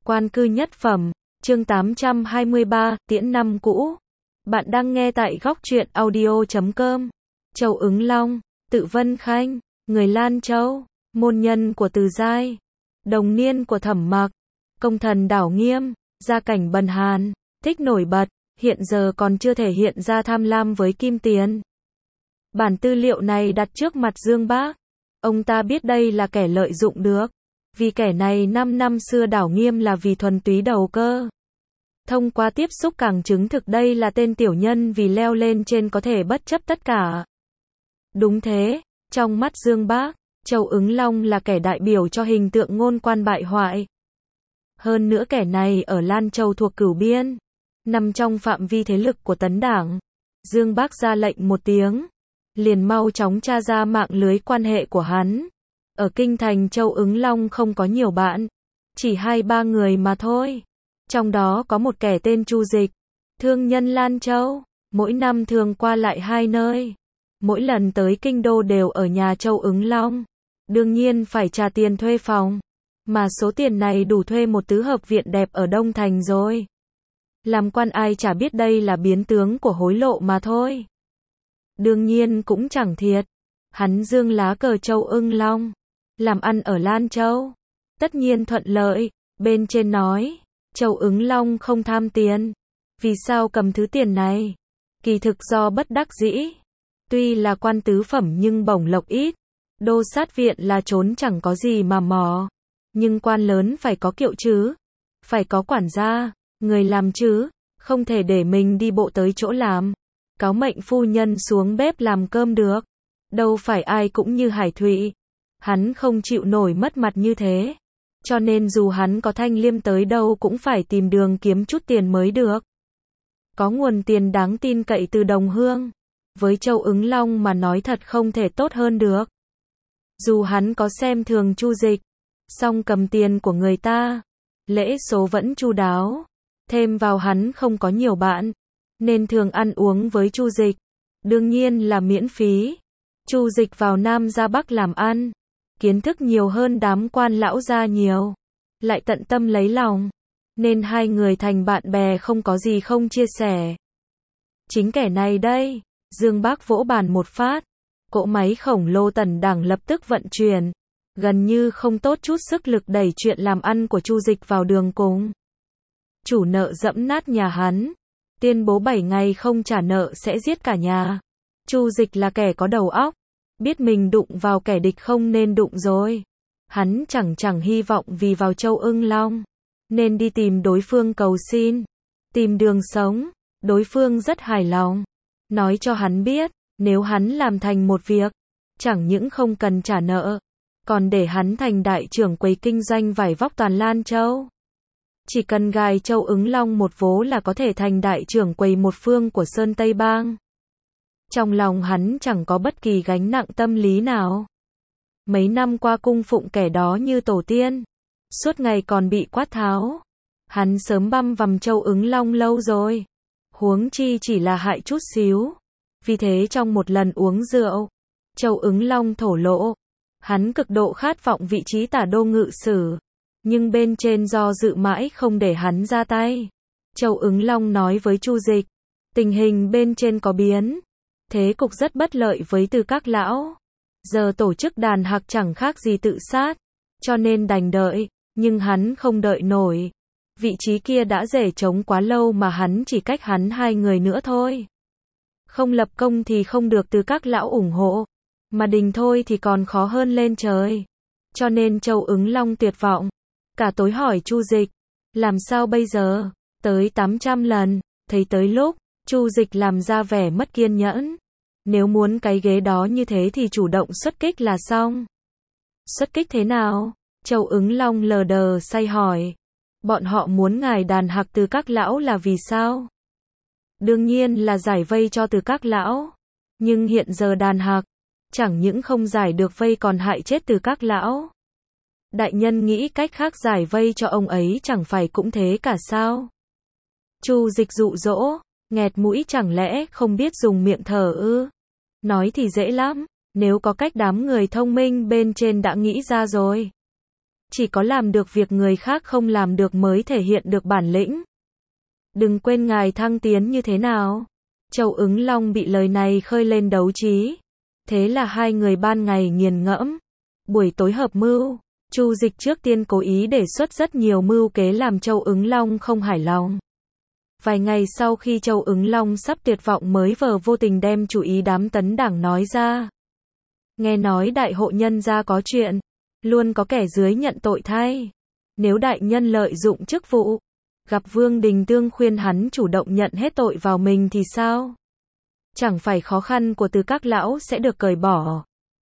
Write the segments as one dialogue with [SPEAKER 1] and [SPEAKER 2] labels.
[SPEAKER 1] Quan cư nhất phẩm, chương 823, tiễn năm cũ. Bạn đang nghe tại góc truyện audio.com. Châu Ứng Long, Tự Vân Khanh, người Lan Châu, môn nhân của Từ Giai, đồng niên của Thẩm Mặc, công thần Đảo Nghiêm, gia cảnh bần hàn, thích nổi bật, hiện giờ còn chưa thể hiện ra tham lam với kim tiền. Bản tư liệu này đặt trước mặt Dương Bác. Ông ta biết đây là kẻ lợi dụng được. Vì kẻ này 5 năm xưa Đảo Nghiêm là vì thuần túy đầu cơ. Thông qua tiếp xúc càng chứng thực đây là tên tiểu nhân vì leo lên trên có thể bất chấp tất cả. Đúng thế, trong mắt Dương Bác, Châu Ứng Long là kẻ đại biểu cho hình tượng ngôn quan bại hoại. Hơn nữa kẻ này ở Lan Châu thuộc Cửu Biên, nằm trong phạm vi thế lực của Tấn Đảng. Dương Bác ra lệnh một tiếng, liền mau chóng tra ra mạng lưới quan hệ của hắn. Ở kinh thành Châu Ứng Long không có nhiều bạn, chỉ 2-3 người mà thôi. Trong đó có một kẻ tên Chu Dịch, thương nhân Lan Châu, mỗi năm thường qua lại hai nơi. Mỗi lần tới kinh đô đều ở nhà Châu Ứng Long. Đương nhiên phải trả tiền thuê phòng, mà số tiền này đủ thuê một tứ hợp viện đẹp ở Đông Thành rồi. Làm quan ai chả biết đây là biến tướng của hối lộ mà thôi. Đương nhiên cũng chẳng thiệt. Hắn dương lá cờ Châu Ứng Long, làm ăn ở Lan Châu, tất nhiên thuận lợi. Bên trên nói, Châu Ứng Long không tham tiền. Vì sao cầm thứ tiền này? Kỳ thực do bất đắc dĩ. Tuy là quan tứ phẩm nhưng bổng lộc ít. Đô sát viện là trốn chẳng có gì mà mò. Nhưng quan lớn phải có kiệu chứ. Phải có quản gia, người làm chứ. Không thể để mình đi bộ tới chỗ làm. Cáo mệnh phu nhân xuống bếp làm cơm được. Đâu phải ai cũng như Hải Thụy. Hắn không chịu nổi mất mặt như thế. Cho nên dù hắn có thanh liêm tới đâu cũng phải tìm đường kiếm chút tiền mới được. Có nguồn tiền đáng tin cậy từ đồng hương. Với Châu Ứng Long mà nói thật không thể tốt hơn được. Dù hắn có xem thường Chu Dịch, song cầm tiền của người ta, lễ số vẫn chu đáo. Thêm vào hắn không có nhiều bạn, nên thường ăn uống với Chu Dịch. Đương nhiên là miễn phí. Chu Dịch vào Nam ra Bắc làm ăn, kiến thức nhiều hơn đám quan lão gia nhiều, lại tận tâm lấy lòng, nên hai người thành bạn bè không có gì không chia sẻ. Chính kẻ này đây, Dương Bác vỗ bàn một phát, cỗ máy khổng lồ Tấn Đảng lập tức vận chuyển, gần như không tốt chút sức lực đẩy chuyện làm ăn của Chu Dịch vào đường cùng. Chủ nợ dẫm nát nhà hắn, tuyên bố 7 ngày không trả nợ sẽ giết cả nhà. Chu Dịch là kẻ có đầu óc, biết mình đụng vào kẻ địch không nên đụng rồi. Hắn chẳng hy vọng vì vào Châu Ứng Long, nên đi tìm đối phương cầu xin, tìm đường sống. Đối phương rất hài lòng, nói cho hắn biết, nếu hắn làm thành một việc, chẳng những không cần trả nợ, còn để hắn thành đại trưởng quầy kinh doanh vải vóc toàn Lan Châu. Chỉ cần gài Châu Ứng Long một vố là có thể thành đại trưởng quầy một phương của Sơn Tây Bang. Trong lòng hắn chẳng có bất kỳ gánh nặng tâm lý nào. Mấy năm qua cung phụng kẻ đó như tổ tiên, suốt ngày còn bị quát tháo. Hắn sớm băm vằm Châu Ứng Long lâu rồi, huống chi chỉ là hại chút xíu. Vì thế trong một lần uống rượu, Châu Ứng Long thổ lộ, hắn cực độ khát vọng vị trí tả đô ngự sử, nhưng bên trên do dự mãi không để hắn ra tay. Châu Ứng Long nói với Chu Dịch, tình hình bên trên có biến, thế cục rất bất lợi với Từ các lão. Giờ tổ chức đàn hạc chẳng khác gì tự sát, cho nên đành đợi, nhưng hắn không đợi nổi. Vị trí kia đã dễ trống quá lâu mà hắn chỉ cách hắn 2 người nữa thôi. Không lập công thì không được Từ các lão ủng hộ, mà đình thôi thì còn khó hơn lên trời. Cho nên Châu Ứng Long tuyệt vọng, cả tối hỏi Chu Dịch, làm sao bây giờ? Tới 800 lần, thấy tới lúc, Chu Dịch làm ra vẻ mất kiên nhẫn. Nếu muốn cái ghế đó như thế thì chủ động xuất kích là xong. Xuất kích thế nào? Châu Ứng Long lờ đờ say hỏi. Bọn họ muốn ngài đàn hạc Từ các lão là vì sao? Đương nhiên là giải vây cho Từ các lão. Nhưng hiện giờ đàn hạc, chẳng những không giải được vây còn hại chết Từ các lão. Đại nhân nghĩ cách khác giải vây cho ông ấy chẳng phải cũng thế cả sao? Chu Dịch dụ dỗ, nghẹt mũi, chẳng lẽ không biết dùng miệng thở ư? Nói thì dễ lắm, nếu có cách đám người thông minh bên trên đã nghĩ ra rồi. Chỉ có làm được việc người khác không làm được mới thể hiện được bản lĩnh. Đừng quên ngài thăng tiến như thế nào. Châu Ứng Long bị lời này khơi lên đấu trí. Thế là hai người ban ngày nghiền ngẫm, buổi tối hợp mưu. Chu Dịch trước tiên cố ý đề xuất rất nhiều mưu kế làm Châu Ứng Long không hài lòng. Vài ngày sau khi Châu Ứng Long sắp tuyệt vọng mới vờ vô tình đem chủ ý đám tấn đảng nói ra. Nghe nói đại hội nhân gia có chuyện, luôn có kẻ dưới nhận tội thay. Nếu đại nhân lợi dụng chức vụ, gặp Vương Đình Tương khuyên hắn chủ động nhận hết tội vào mình thì sao? Chẳng phải khó khăn của Từ các lão sẽ được cởi bỏ.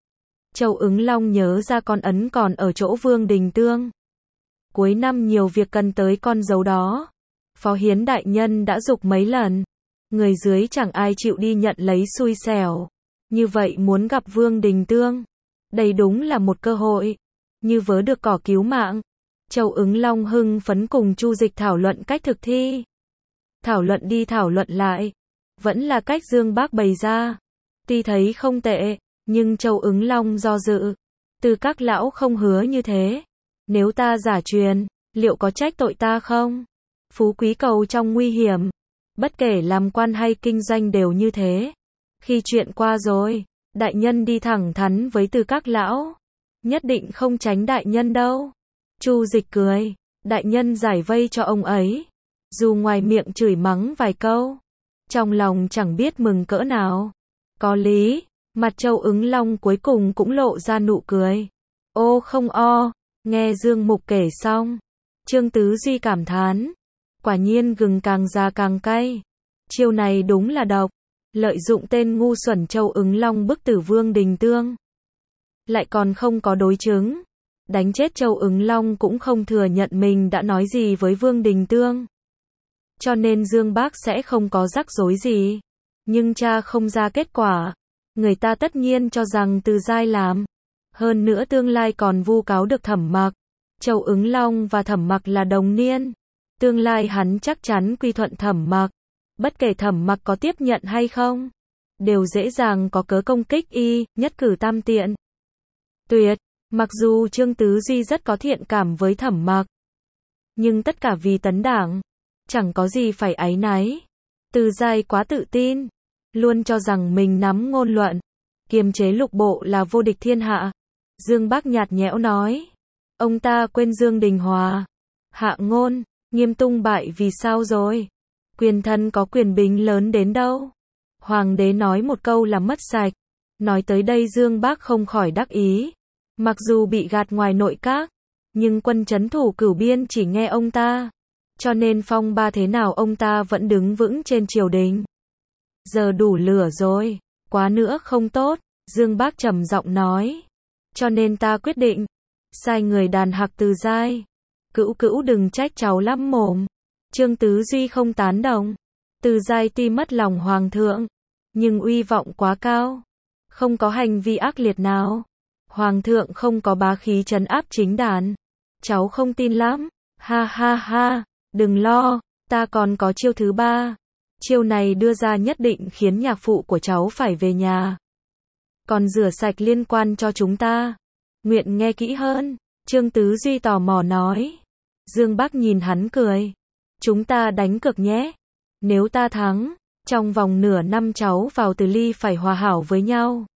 [SPEAKER 1] Châu Ứng Long nhớ ra con ấn còn ở chỗ Vương Đình Tương. Cuối năm nhiều việc cần tới con dấu đó. Phó Hiến đại nhân đã giục mấy lần. Người dưới chẳng ai chịu đi nhận lấy xui xẻo. Như vậy muốn gặp Vương Đình Tương. Đây đúng là một cơ hội. Như vớ được cỏ cứu mạng. Châu Ứng Long hưng phấn cùng Chu Dịch thảo luận cách thực thi. Thảo luận đi thảo luận lại. Vẫn là cách Dương Bác bày ra. Tuy thấy không tệ, nhưng Châu Ứng Long do dự. Từ các lão không hứa như thế. Nếu ta giả truyền, liệu có trách tội ta không? Phú quý cầu trong nguy hiểm. Bất kể làm quan hay kinh doanh đều như thế. Khi chuyện qua rồi, đại nhân đi thẳng thắn với Từ các lão. Nhất định không tránh đại nhân đâu. Chu Dịch cười. Đại nhân giải vây cho ông ấy. Dù ngoài miệng chửi mắng vài câu, trong lòng chẳng biết mừng cỡ nào. Có lý. Mặt Châu Ứng Long cuối cùng cũng lộ ra nụ cười. Ô không o. Nghe Dương Mục kể xong, Trương Tứ Duy cảm thán. Quả nhiên gừng càng già càng cay. Chiêu này đúng là độc. Lợi dụng tên ngu xuẩn Châu Ứng Long bức tử Vương Đình Tương. Lại còn không có đối chứng. Đánh chết Châu Ứng Long cũng không thừa nhận mình đã nói gì với Vương Đình Tương. Cho nên Dương Bác sẽ không có rắc rối gì. Nhưng cha không ra kết quả. Người ta tất nhiên cho rằng Từ Giai làm. Hơn nữa tương lai còn vu cáo được Thẩm Mặc. Châu Ứng Long và Thẩm Mặc là đồng niên. Tương lai hắn chắc chắn quy thuận Thẩm Mặc. Bất kể Thẩm Mặc có tiếp nhận hay không, đều dễ dàng có cớ công kích y, nhất cử tam tiện. Tuyệt, mặc dù Trương Tứ Duy rất có thiện cảm với Thẩm Mặc, nhưng tất cả vì tấn đảng, chẳng có gì phải áy náy. Từ Giai quá tự tin, luôn cho rằng mình nắm ngôn luận, kiềm chế lục bộ là vô địch thiên hạ. Dương Bác nhạt nhẽo nói, ông ta quên Dương Đình Hòa, Hạ Ngôn, Nghiêm tung bại vì sao rồi? Quyền thân có quyền bính lớn đến đâu? Hoàng đế nói một câu là mất sạch. Nói tới đây Dương Bác không khỏi đắc ý. Mặc dù bị gạt ngoài nội các, nhưng quân trấn thủ Cửu Biên chỉ nghe ông ta. Cho nên phong ba thế nào ông ta vẫn đứng vững trên triều đình. Giờ đủ lửa rồi, quá nữa không tốt, Dương Bác trầm giọng nói. Cho nên ta quyết định, sai người đàn hạc Từ Giai. Cữu cữu đừng trách cháu lắm mồm. Trương Tứ Duy không tán đồng. Từ Giai tuy mất lòng hoàng thượng, nhưng uy vọng quá cao. Không có hành vi ác liệt nào. Hoàng thượng không có bá khí trấn áp chính đàn. Cháu không tin lắm. Ha ha ha, đừng lo, ta còn có chiêu thứ ba. Chiêu này đưa ra nhất định khiến nhạc phụ của cháu phải về nhà. Còn rửa sạch liên quan cho chúng ta. Nguyện nghe kỹ hơn. Trương Tứ Duy tò mò nói. Dương Bác nhìn hắn cười. Chúng ta đánh cược nhé. Nếu ta thắng, trong vòng nửa năm cháu vào Từ Ly phải hòa hảo với nhau.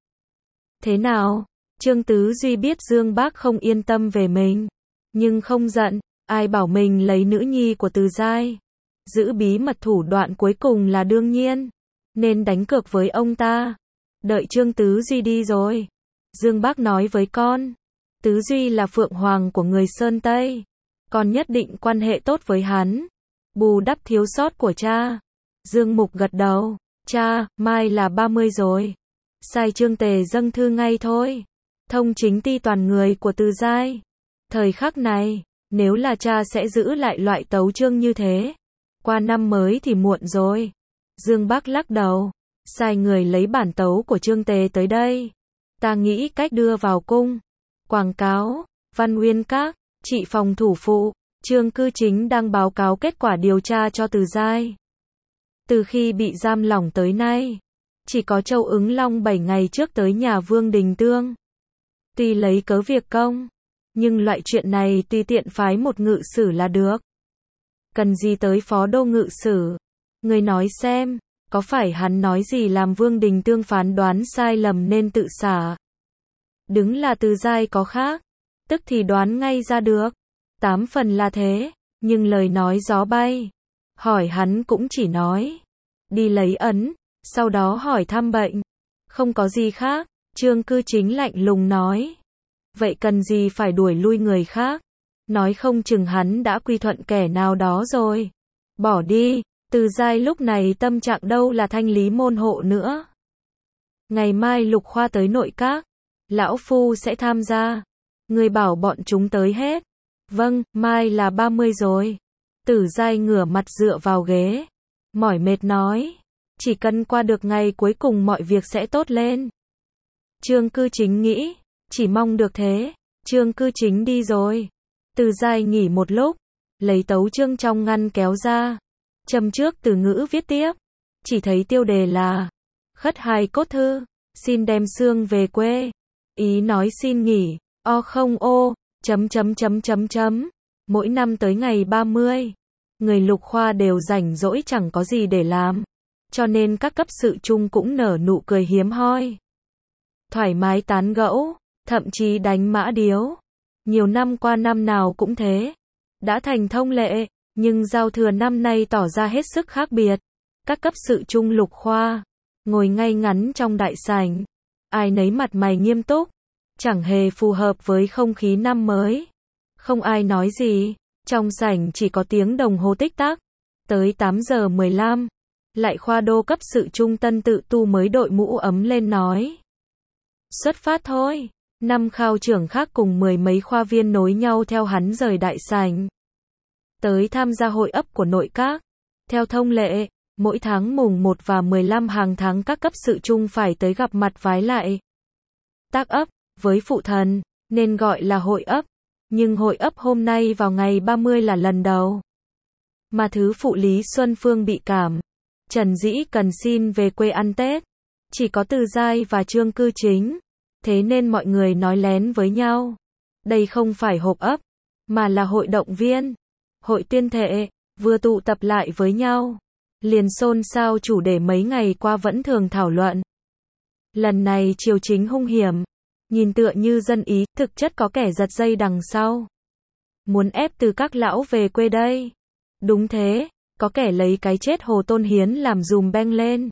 [SPEAKER 1] Thế nào? Trương Tứ Duy biết Dương Bác không yên tâm về mình, nhưng không giận. Ai bảo mình lấy nữ nhi của Từ Giai. Giữ bí mật thủ đoạn cuối cùng là đương nhiên. Nên đánh cược với ông ta. Đợi Trương Tứ Duy đi rồi, Dương Bác nói với con. Tứ Duy là phượng hoàng của người Sơn Tây. Con nhất định quan hệ tốt với hắn. Bù đắp thiếu sót của cha. Dương Mục gật đầu. Cha, mai là 30 rồi. Sai Trương Tề dâng thư ngay thôi. Thông chính ti toàn người của Từ Giai. Thời khắc này, nếu là cha sẽ giữ lại loại tấu chương như thế. Qua năm mới thì muộn rồi. Dương Bác lắc đầu. Sai người lấy bản tấu của Trương Tề tới đây. Ta nghĩ cách đưa vào cung. Quảng cáo, Văn Uyên Các, trị phòng thủ phụ, Trương Cư Chính đang báo cáo kết quả điều tra cho Từ Giai. Từ khi bị giam lỏng tới nay, chỉ có Châu Ứng Long 7 ngày trước tới nhà Vương Đình Tương. Tuy lấy cớ việc công, Nhưng loại chuyện này tùy tiện phái một ngự sử là được. Cần gì tới phó đô ngự sử? Người nói xem, có phải hắn nói gì làm Vương Đình Tương phán đoán sai lầm nên tự xả? Đứng là Từ Giai có khác, tức thì đoán ngay ra được. 8 phần là thế, nhưng lời nói gió bay. Hỏi hắn cũng chỉ nói đi lấy ấn, sau đó hỏi thăm bệnh. Không có gì khác. Trương Cư Chính lạnh lùng nói. Vậy cần gì phải đuổi lui người khác? Nói không chừng hắn đã quy thuận kẻ nào đó rồi. Bỏ đi. Từ Giai lúc này tâm trạng đâu là thanh lý môn hộ nữa. Ngày mai Lục Khoa tới nội các, lão phu sẽ tham gia. Người bảo bọn chúng tới hết. Vâng, mai là 30 rồi. Từ Giai ngửa mặt dựa vào ghế, mỏi mệt nói. Chỉ cần qua được ngày cuối cùng mọi việc sẽ tốt lên. Trương Cư Chính nghĩ, chỉ mong được thế. Trương Cư Chính đi rồi. Từ Giai nghỉ một lúc, lấy tấu chương trong ngăn kéo ra. Châm trước từ ngữ viết tiếp. Chỉ thấy tiêu đề là khất hài cốt thư, xin đem xương về quê. Ý nói xin nghỉ, không ô, chấm. Mỗi năm tới ngày 30, người Lục Khoa đều rảnh rỗi chẳng có gì để làm. Cho nên các cấp sự chung cũng nở nụ cười hiếm hoi. Thoải mái tán gẫu, thậm chí đánh mã điếu. Nhiều năm qua năm nào cũng thế. Đã thành thông lệ, nhưng giao thừa năm nay tỏ ra hết sức khác biệt. Các cấp sự chung Lục Khoa ngồi ngay ngắn trong đại sảnh, ai nấy mặt mày nghiêm túc, chẳng hề phù hợp với không khí năm mới. Không ai nói gì, trong sảnh chỉ có tiếng đồng hồ tích tắc. Tới 8 giờ 15, lại khoa đô cấp sự trung Tân Tự Tu mới đội mũ ấm lên nói. Xuất phát thôi. 5 khao trưởng khác cùng 10 mấy khoa viên nối nhau theo hắn rời đại sảnh. Tới tham gia hội ấp của nội các. Theo thông lệ, mỗi tháng mùng 1 và 15 hàng tháng các cấp sự chung phải tới gặp mặt vái lại tác ấp với phụ thần, nên gọi là hội ấp. Nhưng hội ấp hôm nay vào ngày 30 là lần đầu. Mà thứ phụ Lý Xuân Phương bị cảm, Trần Dĩ cần xin về quê ăn Tết. Chỉ có Từ Giai và Trương Cư Chính. Thế nên mọi người nói lén với nhau. Đây không phải họp ấp, mà là hội động viên, hội tuyên thệ, vừa tụ tập lại với nhau. Liền xôn xao chủ đề mấy ngày qua vẫn thường thảo luận. Lần này triều chính hung hiểm, nhìn tựa như dân ý, thực chất có kẻ giật dây đằng sau. Muốn ép Từ các lão về quê đây. Đúng thế, có kẻ lấy cái chết Hồ Tôn Hiến làm dùm beng lên.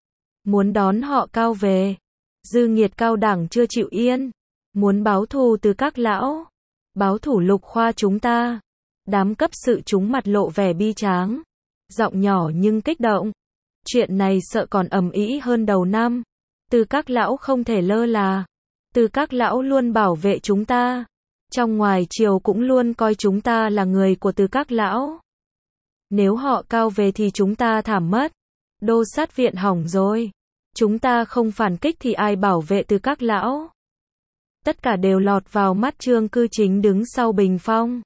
[SPEAKER 1] Muốn đón họ Cao về. Dư nghiệt Cao đẳng chưa chịu yên. Muốn báo thù Từ các lão. Báo thủ Lục Khoa chúng ta. Đám cấp sự chúng mặt lộ vẻ bi tráng. Giọng nhỏ nhưng kích động. Chuyện này sợ còn ầm ĩ hơn đầu năm. Từ các lão không thể lơ là. Từ các lão luôn bảo vệ chúng ta. Trong ngoài triều cũng luôn coi chúng ta là người của Từ các lão. Nếu họ Cao về thì chúng ta thảm mất. Đô sát viện hỏng rồi. Chúng ta không phản kích thì ai bảo vệ Từ các lão? Tất cả đều lọt vào mắt Trương Cư Chính đứng sau bình phong.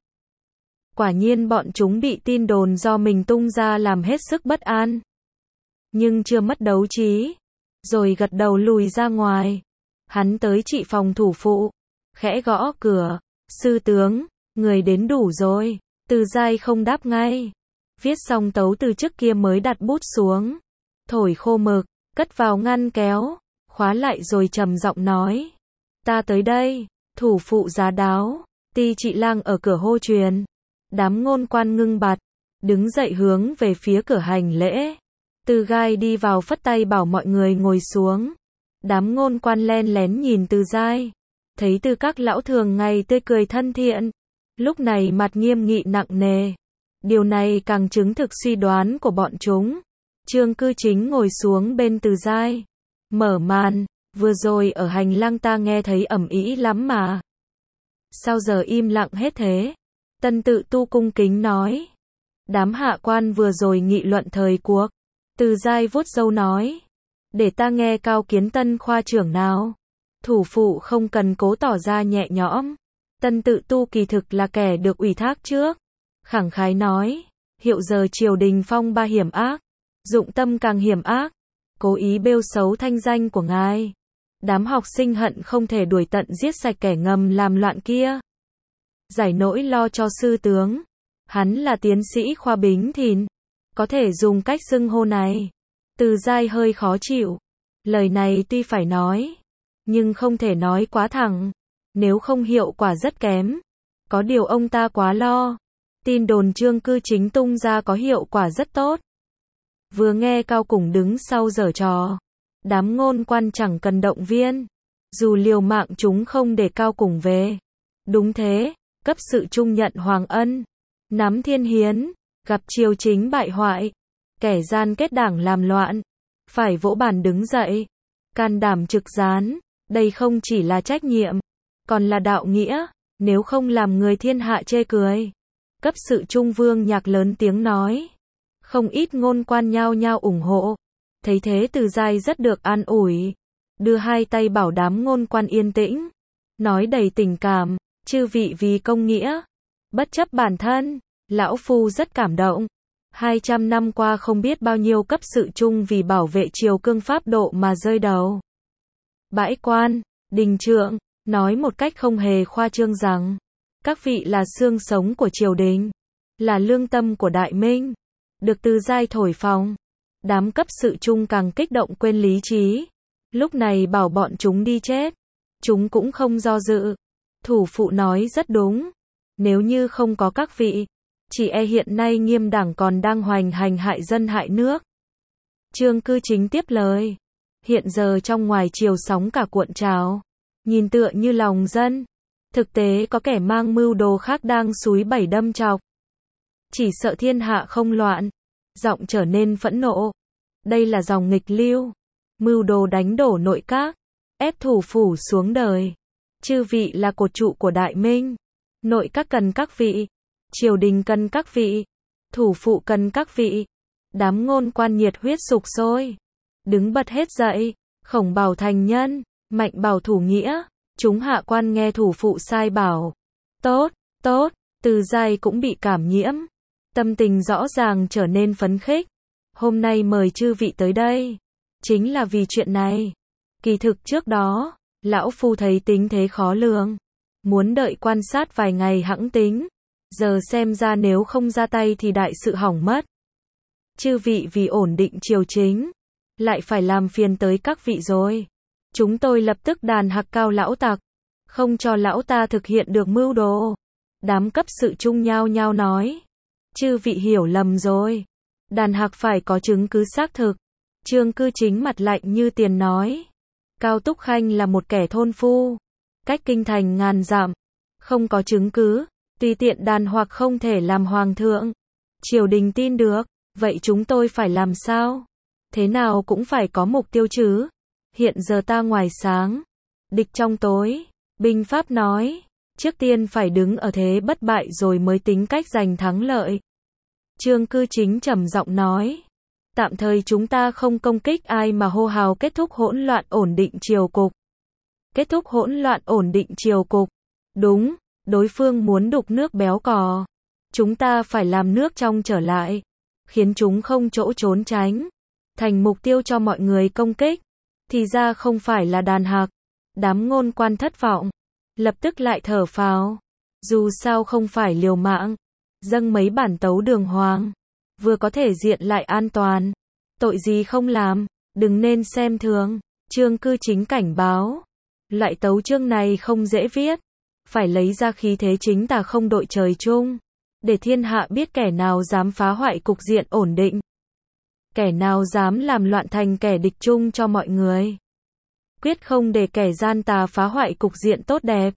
[SPEAKER 1] Quả nhiên bọn chúng bị tin đồn do mình tung ra làm hết sức bất an. Nhưng chưa mất đấu trí. Rồi gật đầu lùi ra ngoài. Hắn tới trị phòng thủ phụ. Khẽ gõ cửa. Sư tướng, người đến đủ rồi. Từ Giai không đáp ngay. Viết xong tấu từ trước kia mới đặt bút xuống. Thổi khô mực, cất vào ngăn kéo. Khóa lại rồi trầm giọng nói. Ta tới đây. Thủ phụ giá đáo. Ti Trị Lang ở cửa hô truyền. Đám ngôn quan ngưng bặt. Đứng dậy hướng về phía cửa hành lễ. Từ Giai đi vào phất tay bảo mọi người ngồi xuống. Đám ngôn quan len lén nhìn Từ Giai. Thấy Từ các lão thường ngày tươi cười thân thiện. Lúc này mặt nghiêm nghị nặng nề. Điều này càng chứng thực suy đoán của bọn chúng. Trương Cư Chính ngồi xuống bên Từ Giai. Mở màn. Vừa rồi ở hành lang ta nghe thấy ầm ĩ lắm mà. Sao giờ im lặng hết thế? Tân Tự Tu cung kính nói. Đám hạ quan vừa rồi nghị luận thời cuộc. Từ Giai vuốt râu nói. Để ta nghe cao kiến Tân khoa trưởng nào. Thủ phụ không cần cố tỏ ra nhẹ nhõm. Tân Tự Tu kỳ thực là kẻ được ủy thác trước. Khẳng khái nói. Hiệu giờ triều đình phong ba hiểm ác. Dụng tâm càng hiểm ác. Cố ý bêu xấu thanh danh của ngài. Đám học sinh hận không thể đuổi tận giết sạch kẻ ngầm làm loạn kia. giải nỗi lo cho sư tướng. Hắn là tiến sĩ khoa Bính Thìn, có thể dùng cách xưng hô này. Từ Giai hơi khó chịu. Lời này tuy phải nói, nhưng không thể nói quá thẳng, nếu không hiệu quả rất kém. Có điều ông ta quá lo. Tin đồn Chương Cư Chính tung ra có hiệu quả rất tốt. Vừa nghe Cao Củng đứng sau giở trò, đám ngôn quan chẳng cần động viên, dù liều mạng chúng không để Cao Củng về. Đúng thế, cấp sự trung nhận Hoàng Ân, nắm Thiên Hiến, gặp triều chính bại hoại, kẻ gian kết đảng làm loạn, phải vỗ bàn đứng dậy, can đảm trực gián, đây không chỉ là trách nhiệm, còn là đạo nghĩa, nếu không làm người thiên hạ chê cười. Cấp sự trung Vương Nhạc lớn tiếng nói, không ít ngôn quan nhao nhao ủng hộ. Thấy thế Từ Giai rất được an ủi, đưa hai tay bảo đám ngôn quan yên tĩnh, nói đầy tình cảm, chư vị vì công nghĩa, bất chấp bản thân, lão phu rất cảm động. 200 năm qua không biết bao nhiêu cấp sự trung vì bảo vệ triều cương pháp độ mà rơi đầu. Bãi quan, đình trượng, nói một cách không hề khoa trương rằng, các vị là xương sống của triều đình, là lương tâm của Đại Minh. Được Từ Giai thổi phồng, đám cấp sự trung càng kích động quên lý trí. Lúc này bảo bọn chúng đi chết, chúng cũng không do dự. Thủ phụ nói rất đúng, nếu như không có các vị, chỉ e hiện nay Nghiêm đảng còn đang hoành hành hại dân hại nước. Chương Cư Chính tiếp lời, hiện giờ trong ngoài triều sóng cả cuộn trào, nhìn tựa như lòng dân, thực tế có kẻ mang mưu đồ khác đang xúi bẩy đâm chọc. Chỉ sợ thiên hạ không loạn, giọng trở nên phẫn nộ. Đây là dòng nghịch lưu, mưu đồ đánh đổ nội các, ép thủ phủ xuống đời. Chư vị là cột trụ của Đại Minh, nội các cần các vị, triều đình cần các vị, thủ phụ cần các vị. Đám ngôn quan nhiệt huyết sục sôi, đứng bật hết dậy, Khổng bảo thành nhân, Mạnh bảo thủ nghĩa. Chúng hạ quan nghe thủ phụ sai bảo, tốt, tốt. Từ Giai cũng bị cảm nhiễm, tâm tình rõ ràng trở nên phấn khích. Hôm nay mời chư vị tới đây, chính là vì chuyện này. Kỳ thực trước đó, lão phu thấy tính thế khó lường, muốn đợi quan sát vài ngày hẵng tính. Giờ xem ra nếu không ra tay thì đại sự hỏng mất. Chư vị vì ổn định triều chính, lại phải làm phiền tới các vị rồi. Chúng tôi lập tức đàn hạc cao lão tặc, không cho lão ta thực hiện được mưu đồ. Đám cấp sự trung nhao nhao nói, chư vị hiểu lầm rồi, đàn hạc phải có chứng cứ xác thực. Chương Cư Chính mặt lạnh như tiền nói, Cao Túc Khanh là một kẻ thôn phu, cách kinh thành ngàn dặm, không có chứng cứ, tùy tiện đàn hoặc không thể làm hoàng thượng. Triều đình tin được, vậy chúng tôi phải làm sao? Thế nào cũng phải có mục tiêu chứ. Hiện giờ ta ngoài sáng, địch trong tối. Binh pháp nói, trước tiên phải đứng ở thế bất bại rồi mới tính cách giành thắng lợi. Chương Cư Chính trầm giọng nói, tạm thời chúng ta không công kích ai mà hô hào kết thúc hỗn loạn ổn định triều cục. Kết thúc hỗn loạn ổn định triều cục. Đúng, đối phương muốn đục nước béo cò. Chúng ta phải làm nước trong trở lại, khiến chúng không chỗ trốn tránh, thành mục tiêu cho mọi người công kích. Thì ra không phải là đàn hạc. Đám ngôn quan thất vọng, lập tức lại thở phào. Dù sao không phải liều mạng, dâng mấy bản tấu đường hoàng, vừa có thể diện lại an toàn. Tội gì không làm, đừng nên xem thường. Chương Cư Chính cảnh báo, loại tấu chương này không dễ viết, phải lấy ra khí thế chính tà không đội trời chung, để thiên hạ biết kẻ nào dám phá hoại cục diện ổn định, kẻ nào dám làm loạn thành kẻ địch chung cho mọi người. Quyết không để kẻ gian tà phá hoại cục diện tốt đẹp.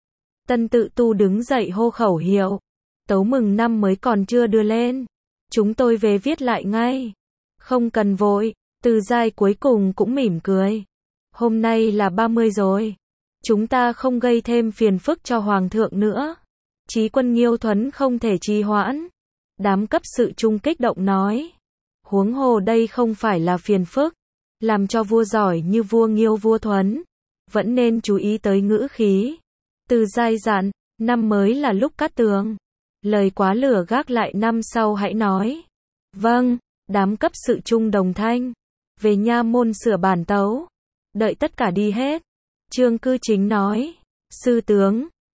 [SPEAKER 1] Tân Tự Tu đứng dậy hô khẩu hiệu, tấu mừng năm mới còn chưa đưa lên, chúng tôi về viết lại ngay, không cần vội. Từ Giai cuối cùng cũng mỉm cười, hôm nay là 30 rồi, chúng ta không gây thêm phiền phức cho hoàng thượng nữa. Chí quân Nghiêu Thuấn không thể trì hoãn. Đám cấp sự trung kích động nói, huống hồ đây không phải là phiền phức, làm cho vua giỏi như vua Nghiêu vua Thuấn, vẫn nên chú ý tới ngữ khí. Từ Giai dặn, năm mới là lúc cát tường, lời quá lửa gác lại năm sau hãy nói. Vâng. Đám cấp sự trung đồng thanh, về nha môn sửa bản tấu, đợi tất cả đi hết. Chương Cư Chính nói, sư tướng,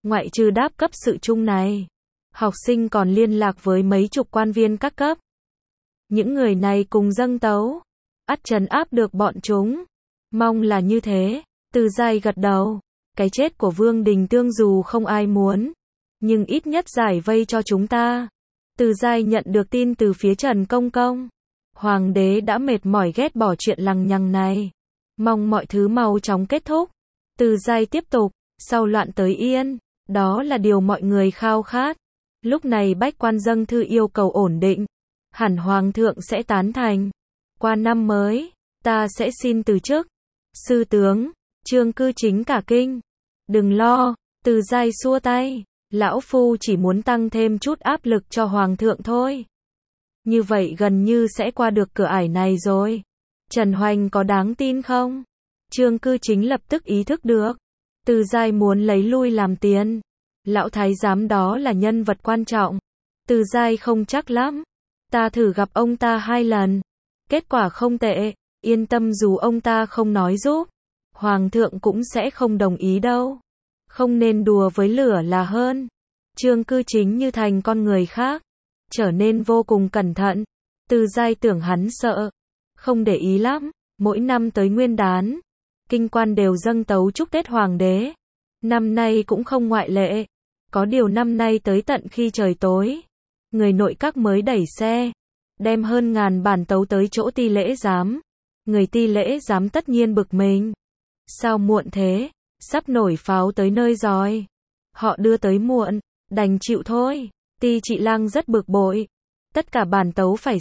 [SPEAKER 1] Ngoại trừ đáp cấp sự chung này, học sinh còn liên lạc với mấy chục quan viên các cấp. Những người này cùng dâng tấu, ắt trấn áp được bọn chúng. Mong là như thế. Từ Giai gật đầu. Cái chết của Vương Đình Tương dù không ai muốn, nhưng ít nhất giải vây cho chúng ta. Từ Giai nhận được tin từ phía Trần Công Công. Hoàng đế đã mệt mỏi ghét bỏ chuyện lằng nhằng này. Mong mọi thứ mau chóng kết thúc. Từ Giai tiếp tục. Sau loạn tới yên. Đó là điều mọi người khao khát. Lúc này bách quan dâng thư yêu cầu ổn định. Hẳn Hoàng thượng sẽ tán thành. Qua năm mới, ta sẽ xin từ chức. Sư tướng, Trương Cư Chính cả kinh. Đừng lo, Từ Giai xua tay. Lão Phu chỉ muốn tăng thêm chút áp lực cho Hoàng thượng thôi. Như vậy gần như sẽ qua được cửa ải này rồi. Trần Hoành có đáng tin không? Trương Cư Chính lập tức ý thức được. Từ Giai muốn lấy lui làm tiền. Lão thái giám đó là nhân vật quan trọng. Từ Giai không chắc lắm. Ta thử gặp ông ta 2 lần. Kết quả không tệ. Yên tâm, dù ông ta không nói giúp, Hoàng thượng cũng sẽ không đồng ý đâu. Không nên đùa với lửa là hơn. Trương Cư Chính như thành con người khác, trở nên vô cùng cẩn thận. Từ Giai tưởng hắn sợ, không để ý lắm. Mỗi năm tới Nguyên đán, kinh quan đều dâng tấu chúc Tết Hoàng đế. Năm nay cũng không ngoại lệ. Có điều năm nay tới tận khi trời tối, người nội các mới đẩy xe, đem hơn 1000 bản tấu tới chỗ Ti Lễ Giám. Người Ti Lễ Giám tất nhiên bực mình. Sao muộn thế? Sắp nổi pháo tới nơi rồi. Họ đưa tới muộn, đành chịu thôi. Ti Trị Lang rất bực bội. Tất cả bản tấu phải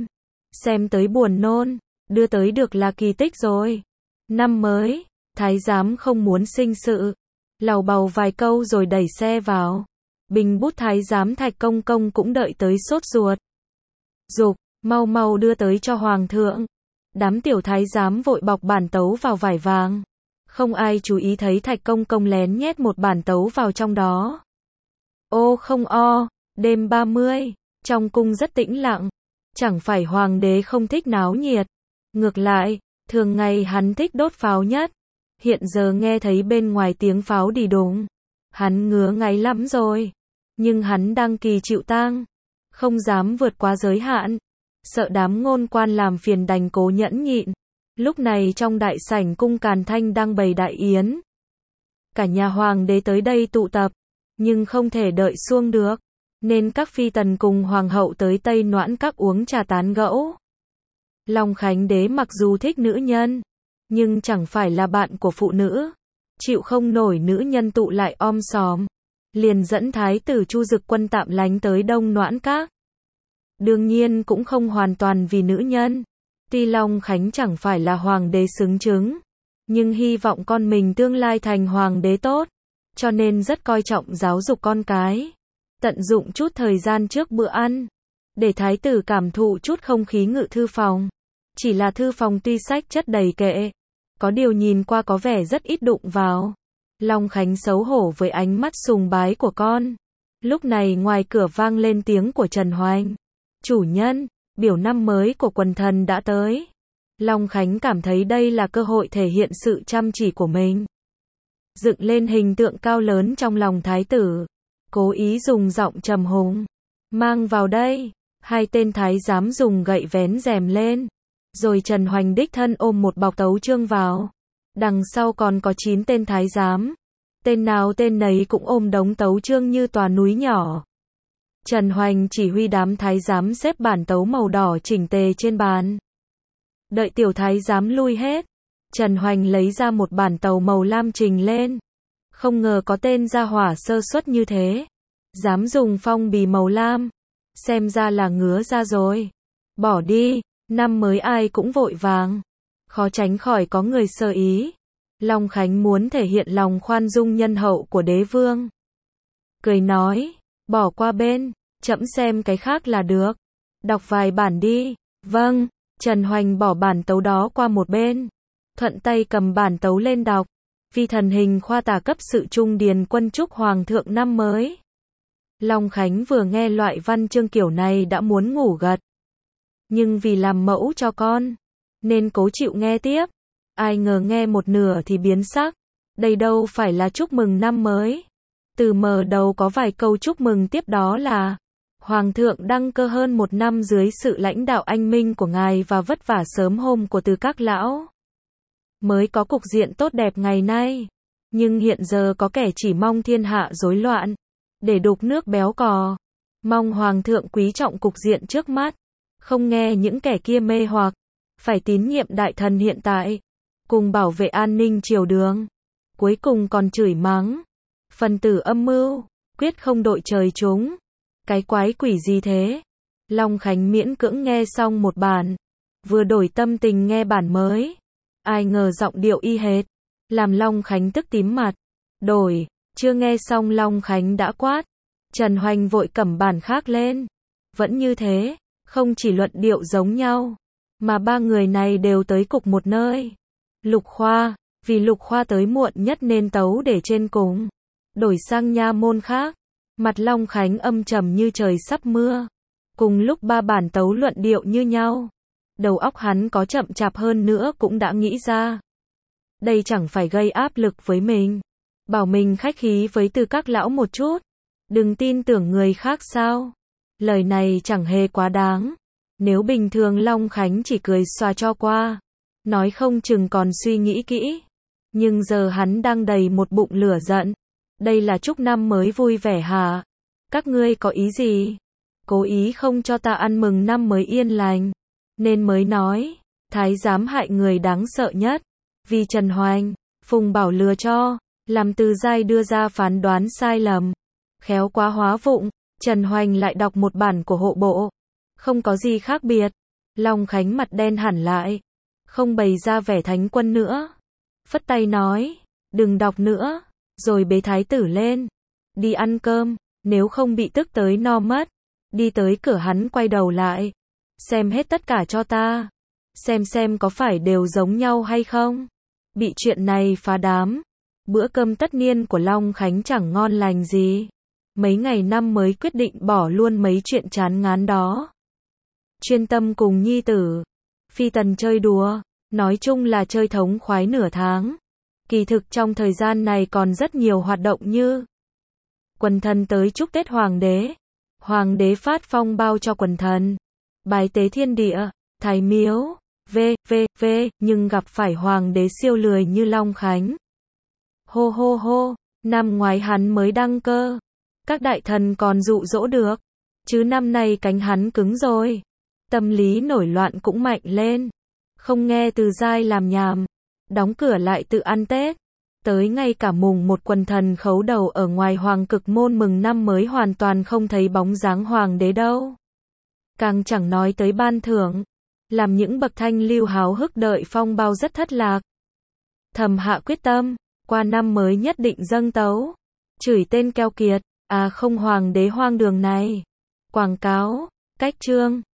[SPEAKER 1] xem tới buồn nôn. Đưa tới được là kỳ tích rồi. Năm mới, thái giám không muốn sinh sự, lầu bầu vài câu rồi đẩy xe vào. Bình bút thái giám Thạch Công Công cũng đợi tới sốt ruột. Dục, mau mau đưa tới cho Hoàng thượng. Đám tiểu thái giám vội bọc bản tấu vào vải vàng. Không ai chú ý thấy Thạch Công Công lén nhét một bản tấu vào trong đó. Ô không o, đêm 30, trong cung rất tĩnh lặng. Chẳng phải Hoàng đế không thích náo nhiệt. Ngược lại, thường ngày hắn thích đốt pháo nhất. Hiện giờ nghe thấy bên ngoài tiếng pháo đì đùng, hắn ngứa ngáy lắm rồi. Nhưng hắn đang kỳ chịu tang, không dám vượt quá giới hạn. Sợ đám ngôn quan làm phiền đành cố nhẫn nhịn. Lúc này trong đại sảnh cung Càn Thanh đang bày đại yến. Cả nhà Hoàng đế tới đây tụ tập, nhưng không thể đợi xuông được, nên các phi tần cùng Hoàng hậu tới Tây Noãn Các uống trà tán gẫu. Long Khánh đế mặc dù thích nữ nhân, nhưng chẳng phải là bạn của phụ nữ. Chịu không nổi nữ nhân tụ lại om sòm, liền dẫn thái tử Chu Dực Quân tạm lánh tới Đông Noãn Các. Đương nhiên cũng không hoàn toàn vì nữ nhân. Tuy Long Khánh chẳng phải là hoàng đế xứng chứng, nhưng hy vọng con mình tương lai thành hoàng đế tốt, cho nên rất coi trọng giáo dục con cái. Tận dụng chút thời gian trước bữa ăn, để thái tử cảm thụ chút không khí ngự thư phòng. Chỉ là thư phòng tuy sách chất đầy kệ, có điều nhìn qua có vẻ rất ít đụng vào. Long Khánh xấu hổ với ánh mắt sùng bái của con. Lúc này ngoài cửa vang lên tiếng của Trần Hoành. Chủ nhân, biểu năm mới của quần thần đã tới. Long Khánh cảm thấy đây là cơ hội thể hiện sự chăm chỉ của mình. Dựng lên hình tượng cao lớn trong lòng thái tử, cố ý dùng giọng trầm hùng. Mang vào đây. Hai tên thái giám dùng gậy vén rèm lên. Rồi Trần Hoành đích thân ôm một bọc tấu chương vào. Đằng sau còn có 9 tên thái giám. Tên nào tên nấy cũng ôm đống tấu chương như tòa núi nhỏ. Trần Hoành chỉ huy đám thái giám xếp bản tấu màu đỏ chỉnh tề trên bàn. Đợi tiểu thái giám lui hết, Trần Hoành lấy ra một bản tấu màu lam trình lên. Không ngờ có tên gia hỏa sơ suất như thế, dám dùng phong bì màu lam. Xem ra là ngứa ra rồi. Bỏ đi, năm mới ai cũng vội vàng, khó tránh khỏi có người sơ ý. Long Khánh muốn thể hiện lòng khoan dung nhân hậu của đế vương. Cười nói, bỏ qua bên, trẫm xem cái khác là được. Đọc vài bản đi. Vâng. Trần Hoành bỏ bản tấu đó qua một bên, thuận tay cầm bản tấu lên đọc. Vì thần hình khoa tả cấp sự trung điền quân chúc hoàng thượng năm mới. Long Khánh vừa nghe loại văn chương kiểu này đã muốn ngủ gật. Nhưng vì làm mẫu cho con, nên cố chịu nghe tiếp. Ai ngờ nghe một nửa thì biến sắc. Đây đâu phải là chúc mừng năm mới. Từ mở đầu có vài câu chúc mừng tiếp đó là Hoàng thượng đăng cơ hơn 1 năm dưới sự lãnh đạo anh minh của ngài và vất vả sớm hôm của từ các lão. Mới có cục diện tốt đẹp ngày nay. Nhưng hiện giờ có kẻ chỉ mong thiên hạ rối loạn, để đục nước béo cò. Mong Hoàng thượng quý trọng cục diện trước mắt, không nghe những kẻ kia mê hoặc, phải tín nhiệm đại thần hiện tại, cùng bảo vệ an ninh triều đường. Cuối cùng còn chửi mắng. Phần tử âm mưu, quyết không đội trời chúng. Cái quái quỷ gì thế? Long Khánh miễn cưỡng nghe xong một bản, vừa đổi tâm tình nghe bản mới. Ai ngờ giọng điệu y hệt, làm Long Khánh tức tím mặt. Đổi, chưa nghe xong Long Khánh đã quát. Trần Hoành vội cầm bản khác lên. Vẫn như thế, không chỉ luận điệu giống nhau, mà ba người này đều tới cục một nơi. Lục Khoa, vì Lục Khoa tới muộn nhất nên tấu để trên cùng. Đổi sang nha môn khác. Mặt Long Khánh âm trầm như trời sắp mưa. Cùng lúc ba bản tấu luận điệu như nhau. Đầu óc hắn có chậm chạp hơn nữa cũng đã nghĩ ra. Đây chẳng phải gây áp lực với mình. Bảo mình khách khí với từ các lão một chút. Đừng tin tưởng người khác sao. Lời này chẳng hề quá đáng. Nếu bình thường Long Khánh chỉ cười xòa cho qua. Nói không chừng còn suy nghĩ kỹ. Nhưng giờ hắn đang đầy một bụng lửa giận. Đây là chúc năm mới vui vẻ hả? Các ngươi có ý gì? Cố ý không cho ta ăn mừng năm mới yên lành. Nên mới nói, thái giám hại người đáng sợ nhất. Vì Trần Hoành, Phùng Bảo lừa cho, làm Từ Giai đưa ra phán đoán sai lầm. Khéo quá hóa vụng, Trần Hoành lại đọc một bản của hộ bộ. Không có gì khác biệt. Long Khánh mặt đen hẳn lại. Không bày ra vẻ thánh quân nữa. Phất tay nói, đừng đọc nữa. Rồi bế thái tử lên. Đi ăn cơm, nếu không bị tức tới no mất. Đi tới cửa hắn quay đầu lại. Xem hết tất cả cho ta. Xem có phải đều giống nhau hay không. Bị chuyện này phá đám. Bữa cơm tất niên của Long Khánh chẳng ngon lành gì. Mấy ngày năm mới quyết định bỏ luôn mấy chuyện chán ngán đó. Chuyên tâm cùng nhi tử. Phi tần chơi đùa. Nói chung là chơi thống khoái nửa tháng. Kỳ thực trong thời gian này còn rất nhiều hoạt động như quần thần tới chúc Tết Hoàng đế. Hoàng đế phát phong bao cho quần thần. Bái tế thiên địa, thái miếu, v. Nhưng gặp phải Hoàng đế siêu lười như Long Khánh. Hô, năm ngoái hắn mới đăng cơ. Các đại thần còn dụ dỗ được. Chứ năm nay cánh hắn cứng rồi. Tâm lý nổi loạn cũng mạnh lên. Không nghe Từ Giai làm nhảm. Đóng cửa lại tự ăn Tết. Tới ngay cả mùng một quần thần khấu đầu ở ngoài Hoàng Cực Môn mừng năm mới hoàn toàn không thấy bóng dáng Hoàng đế đâu. Càng chẳng nói tới ban thưởng. Làm những bậc thanh lưu háo hức đợi phong bao rất thất lạc. Thầm hạ quyết tâm, qua năm mới nhất định dâng tấu. Chửi tên keo kiệt, không Hoàng đế hoang đường này. Quảng cáo, cách chương.